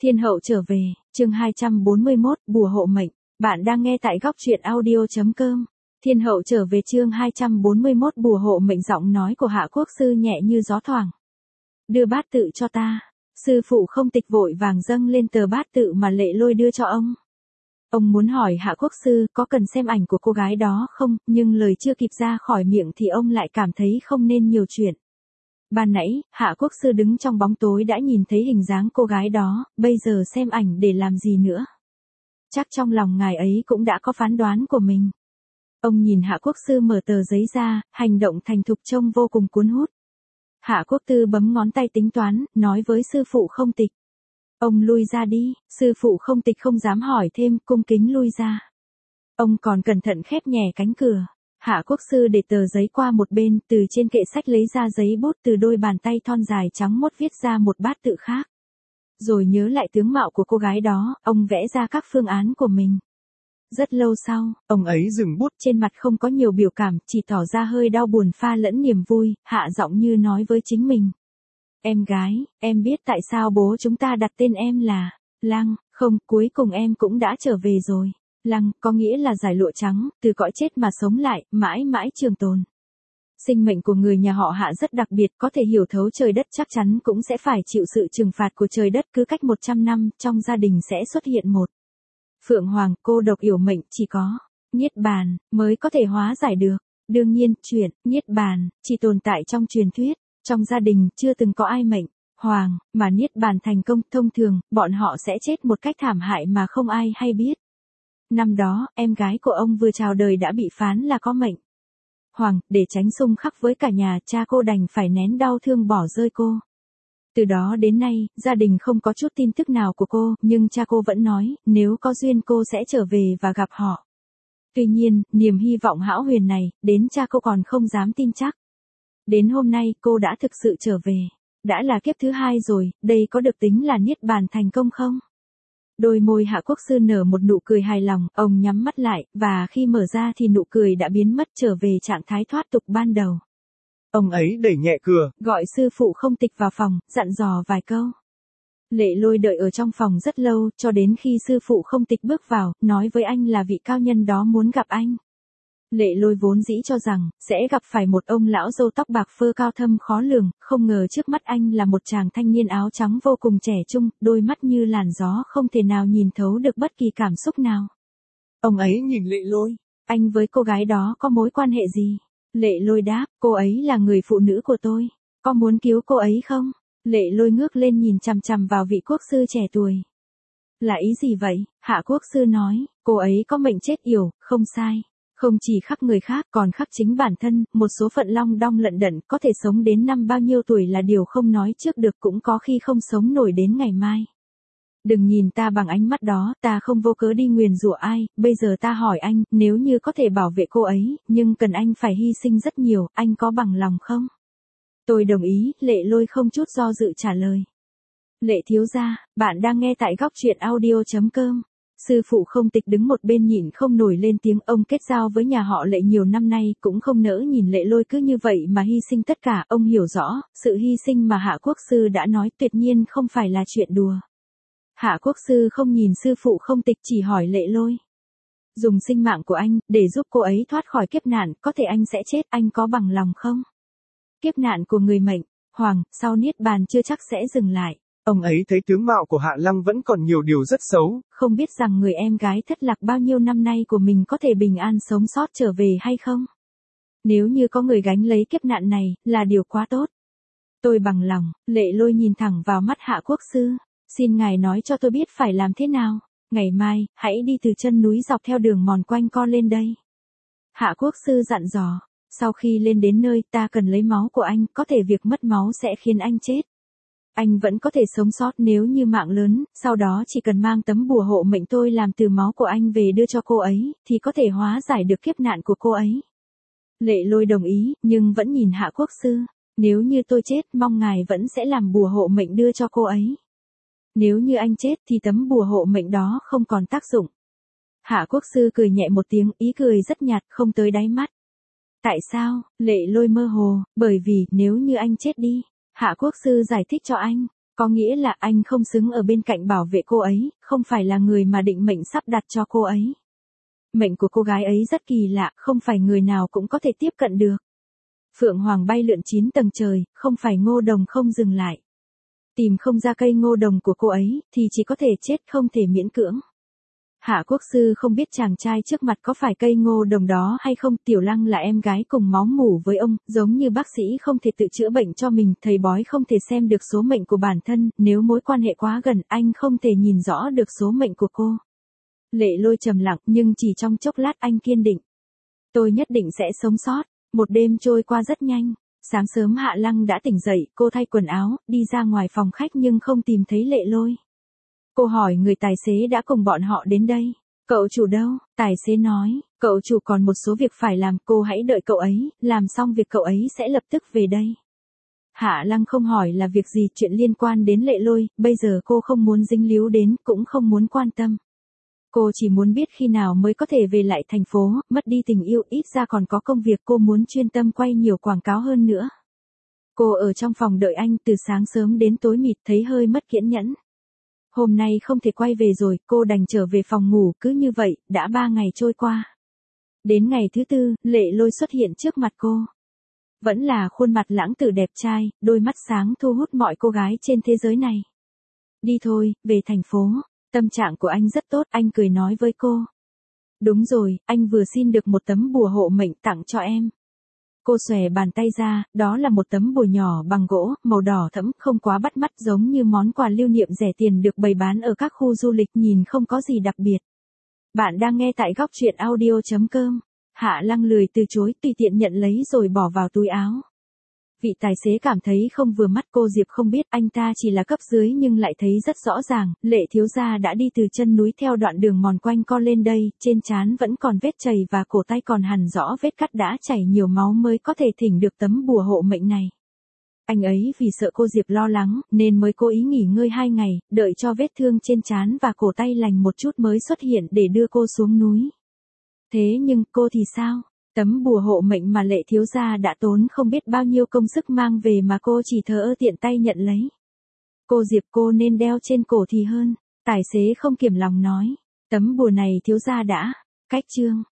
Thiên hậu trở về, chương 241, bùa hộ mệnh. Bạn đang nghe tại góc truyện audio.com. Thiên hậu trở về chương 241 bùa hộ mệnh, giọng nói của Hạ Quốc Sư nhẹ như gió thoảng. Đưa bát tự cho ta. Sư phụ Không Tịch vội vàng dâng lên tờ bát tự mà Lệ Lôi đưa cho ông. Ông muốn hỏi Hạ Quốc Sư có cần xem ảnh của cô gái đó không, nhưng lời chưa kịp ra khỏi miệng thì ông lại cảm thấy không nên nhiều chuyện. Ban nãy, Hạ Quốc Sư đứng trong bóng tối đã nhìn thấy hình dáng cô gái đó, bây giờ xem ảnh để làm gì nữa. Chắc trong lòng ngài ấy cũng đã có phán đoán của mình. Ông nhìn Hạ Quốc Sư mở tờ giấy ra, hành động thành thục trông vô cùng cuốn hút. Hạ Quốc Tư bấm ngón tay tính toán, nói với sư phụ Không Tịch. Ông lui ra đi, sư phụ Không Tịch không dám hỏi thêm, cung kính lui ra. Ông còn cẩn thận khép nhẹ cánh cửa. Hạ Quốc Sư để tờ giấy qua một bên, từ trên kệ sách lấy ra giấy bút, từ đôi bàn tay thon dài trắng mốt viết ra một bát tự khác. Rồi nhớ lại tướng mạo của cô gái đó, ông vẽ ra các phương án của mình. Rất lâu sau, ông ấy dừng bút, trên mặt không có nhiều biểu cảm, chỉ tỏ ra hơi đau buồn pha lẫn niềm vui, hạ giọng như nói với chính mình. Em gái, em biết tại sao bố chúng ta đặt tên em là Lăng, không, cuối cùng em cũng đã trở về rồi. Lăng, có nghĩa là giải lụa trắng, từ cõi chết mà sống lại, mãi mãi trường tồn. Sinh mệnh của người nhà họ Hạ rất đặc biệt, có thể hiểu thấu trời đất chắc chắn cũng sẽ phải chịu sự trừng phạt của trời đất, cứ cách 100 năm, trong gia đình sẽ xuất hiện một Phượng Hoàng, cô độc yểu mệnh, chỉ có Niết Bàn mới có thể hóa giải được. Đương nhiên, chuyện Niết Bàn chỉ tồn tại trong truyền thuyết, trong gia đình chưa từng có ai mệnh Hoàng mà Niết Bàn thành công, thông thường, bọn họ sẽ chết một cách thảm hại mà không ai hay biết. Năm đó, em gái của ông vừa chào đời đã bị phán là có mệnh Hoàng, để tránh xung khắc với cả nhà, cha cô đành phải nén đau thương bỏ rơi cô. Từ đó đến nay, gia đình không có chút tin tức nào của cô, nhưng cha cô vẫn nói, nếu có duyên cô sẽ trở về và gặp họ. Tuy nhiên, niềm hy vọng hão huyền này, đến cha cô còn không dám tin chắc. Đến hôm nay, cô đã thực sự trở về. Đã là kiếp thứ 2 rồi, đây có được tính là Niết Bàn thành công không? Đôi môi Hạ Quốc Sư nở một nụ cười hài lòng, ông nhắm mắt lại, và khi mở ra thì nụ cười đã biến mất, trở về trạng thái thoát tục ban đầu. Ông ấy đẩy nhẹ cửa, gọi sư phụ Không Tịch vào phòng, dặn dò vài câu. Lệ Lôi đợi ở trong phòng rất lâu, cho đến khi sư phụ Không Tịch bước vào, nói với anh là vị cao nhân đó muốn gặp anh. Lệ Lôi vốn dĩ cho rằng, sẽ gặp phải một ông lão râu tóc bạc phơ cao thâm khó lường, không ngờ trước mắt anh là một chàng thanh niên áo trắng vô cùng trẻ trung, đôi mắt như làn gió không thể nào nhìn thấu được bất kỳ cảm xúc nào. Ông ấy nhìn Lệ Lôi. Anh với cô gái đó có mối quan hệ gì? Lệ Lôi đáp, cô ấy là người phụ nữ của tôi. Có muốn cứu cô ấy không? Lệ Lôi ngước lên nhìn chằm chằm vào vị quốc sư trẻ tuổi. Là ý gì vậy? Hạ Quốc Sư nói, cô ấy có mệnh chết yểu, không sai. Không chỉ khắc người khác còn khắc chính bản thân, một số phận long đong lận đận, có thể sống đến năm bao nhiêu tuổi là điều không nói trước được, cũng có khi không sống nổi đến ngày mai. Đừng nhìn ta bằng ánh mắt đó, ta không vô cớ đi nguyền rủa ai, bây giờ ta hỏi anh, nếu như có thể bảo vệ cô ấy, nhưng cần anh phải hy sinh rất nhiều, anh có bằng lòng không? Tôi đồng ý, Lệ Lôi không chút do dự trả lời. Lệ thiếu gia, bạn đang nghe tại góc truyện audio.com. Sư phụ Không Tịch đứng một bên nhịn không nổi lên tiếng, ông kết giao với nhà họ Lệ nhiều năm nay, cũng không nỡ nhìn Lệ Lôi cứ như vậy mà hy sinh tất cả, ông hiểu rõ, sự hy sinh mà Hạ Quốc Sư đã nói tuyệt nhiên không phải là chuyện đùa. Hạ Quốc Sư không nhìn sư phụ Không Tịch, chỉ hỏi Lệ Lôi. Dùng sinh mạng của anh, để giúp cô ấy thoát khỏi kiếp nạn, có thể anh sẽ chết, anh có bằng lòng không? Kiếp nạn của người mệnh Hoàng, sau Niết Bàn chưa chắc sẽ dừng lại. Ông ấy thấy tướng mạo của Hạ Lăng vẫn còn nhiều điều rất xấu. Không biết rằng người em gái thất lạc bao nhiêu năm nay của mình có thể bình an sống sót trở về hay không? Nếu như có người gánh lấy kiếp nạn này, là điều quá tốt. Tôi bằng lòng. Lệ Lôi nhìn thẳng vào mắt Hạ Quốc Sư. Xin ngài nói cho tôi biết phải làm thế nào. Ngày mai, hãy đi từ chân núi dọc theo đường mòn quanh co lên đây. Hạ Quốc Sư dặn dò. Sau khi lên đến nơi, ta cần lấy máu của anh, có thể việc mất máu sẽ khiến anh chết. Anh vẫn có thể sống sót nếu như mạng lớn, sau đó chỉ cần mang tấm bùa hộ mệnh tôi làm từ máu của anh về đưa cho cô ấy, thì có thể hóa giải được kiếp nạn của cô ấy. Lệ Lôi đồng ý, nhưng vẫn nhìn Hạ Quốc Sư. Nếu như tôi chết, mong ngài vẫn sẽ làm bùa hộ mệnh đưa cho cô ấy. Nếu như anh chết thì tấm bùa hộ mệnh đó không còn tác dụng. Hạ Quốc Sư cười nhẹ một tiếng, ý cười rất nhạt, không tới đáy mắt. Tại sao? Lệ Lôi mơ hồ, bởi vì, nếu như anh chết đi. Hạ Quốc Sư giải thích cho anh, Có nghĩa là anh không xứng ở bên cạnh bảo vệ cô ấy, không phải là người mà định mệnh sắp đặt cho cô ấy. Mệnh của cô gái ấy rất kỳ lạ, không phải người nào cũng có thể tiếp cận được. Phượng Hoàng bay lượn 9 tầng trời, không phải Ngô Đồng không dừng lại. Tìm không ra cây ngô đồng của cô ấy, thì chỉ có thể chết không thể miễn cưỡng. Hạ Quốc Sư không biết chàng trai trước mặt có phải cây ngô đồng đó hay không. Tiểu Lăng là em gái cùng máu mủ với ông, giống như bác sĩ không thể tự chữa bệnh cho mình, thầy bói không thể xem được số mệnh của bản thân, nếu mối quan hệ quá gần, anh không thể nhìn rõ được số mệnh của cô. Lệ Lôi trầm lặng, nhưng chỉ trong chốc lát anh kiên định. Tôi nhất định sẽ sống sót. Một đêm trôi qua rất nhanh. Sáng sớm Hạ Lăng đã tỉnh dậy, cô thay quần áo, đi ra ngoài phòng khách nhưng không tìm thấy Lệ Lôi. Cô hỏi người tài xế đã cùng bọn họ đến đây. Cậu chủ đâu? Tài xế nói, cậu chủ còn một số việc phải làm, cô hãy đợi cậu ấy, làm xong việc cậu ấy sẽ lập tức về đây. Hạ Lăng không hỏi là việc gì, chuyện liên quan đến Lệ Lôi, bây giờ cô không muốn dính líu đến, cũng không muốn quan tâm. Cô chỉ muốn biết khi nào mới có thể về lại thành phố, mất đi tình yêu, ít ra còn có công việc, cô muốn chuyên tâm quay nhiều quảng cáo hơn nữa. Cô ở trong phòng đợi anh từ sáng sớm đến tối mịt, thấy hơi mất kiên nhẫn. Hôm nay không thể quay về rồi, cô đành trở về phòng ngủ, cứ như vậy, đã 3 ngày trôi qua. Đến ngày thứ 4, Lệ Lôi xuất hiện trước mặt cô. Vẫn là khuôn mặt lãng tử đẹp trai, đôi mắt sáng thu hút mọi cô gái trên thế giới này. Đi thôi, về thành phố. Tâm trạng của anh rất tốt, anh cười nói với cô. Đúng rồi, anh vừa xin được một tấm bùa hộ mệnh tặng cho em. Cô xòe bàn tay ra, đó là một tấm bùa nhỏ bằng gỗ, màu đỏ thẫm, không quá bắt mắt, giống như món quà lưu niệm rẻ tiền được bày bán ở các khu du lịch, nhìn không có gì đặc biệt. Bạn đang nghe tại góc truyện audio.com. Hạ Lăng lười từ chối, tùy tiện nhận lấy rồi bỏ vào túi áo. Vị tài xế cảm thấy không vừa mắt, cô Diệp không biết anh ta chỉ là cấp dưới nhưng lại thấy rất rõ ràng, Lệ thiếu gia đã đi từ chân núi theo đoạn đường mòn quanh co lên đây, trên trán vẫn còn vết chày và cổ tay còn hằn rõ vết cắt đã chảy nhiều máu mới có thể thỉnh được tấm bùa hộ mệnh này. Anh ấy vì sợ cô Diệp lo lắng, nên mới cố ý nghỉ ngơi 2 ngày, đợi cho vết thương trên trán và cổ tay lành một chút mới xuất hiện để đưa cô xuống núi. Thế nhưng cô thì sao? Tấm bùa hộ mệnh mà Lệ thiếu gia đã tốn không biết bao nhiêu công sức mang về mà cô chỉ thờ ơ tiện tay nhận lấy. Cô Diệp, cô nên đeo trên cổ thì hơn. Tài xế không kiềm lòng nói. Tấm bùa này thiếu gia đã cách chương.